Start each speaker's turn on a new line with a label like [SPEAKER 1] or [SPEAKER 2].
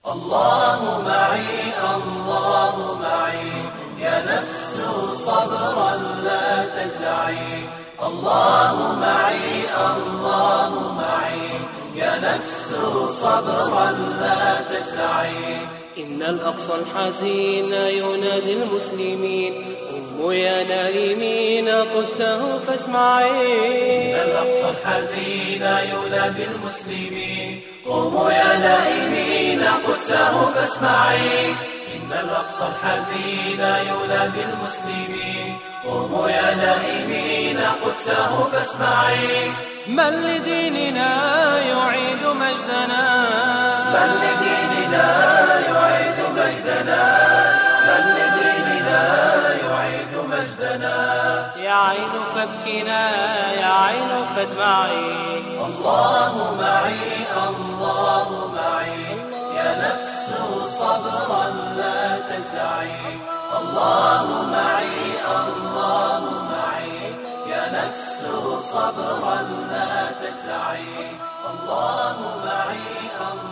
[SPEAKER 1] الله معي الله معي يا نفس صبرا لا تجزعي. الله معي الله معي يا نفس صبرا لا تجزعي.
[SPEAKER 2] إن الأقصى الحزين ينادي المسلمين قوموا يا نائمين قدسه فاسمعي.
[SPEAKER 1] إن الأقصى الحزين ينادي المسلمين قوموا يا نائمين قدسه فاسمعي. إن الأقصى الحزين ينادي المسلمين قوموا يا نائمين قدسه فاسمعي.
[SPEAKER 2] من لديننا يعيد مجدنا،
[SPEAKER 1] من لديننا يعيد مجدنا، من لديننا يعيد مجدنا.
[SPEAKER 2] يا عين فابكنا يا عين فادمعي.
[SPEAKER 1] الله معي الله معي يا نفس صبرا لا تجزعي. الله معي الله معي يا نفس صبرا لا تجزعي. الله معي الله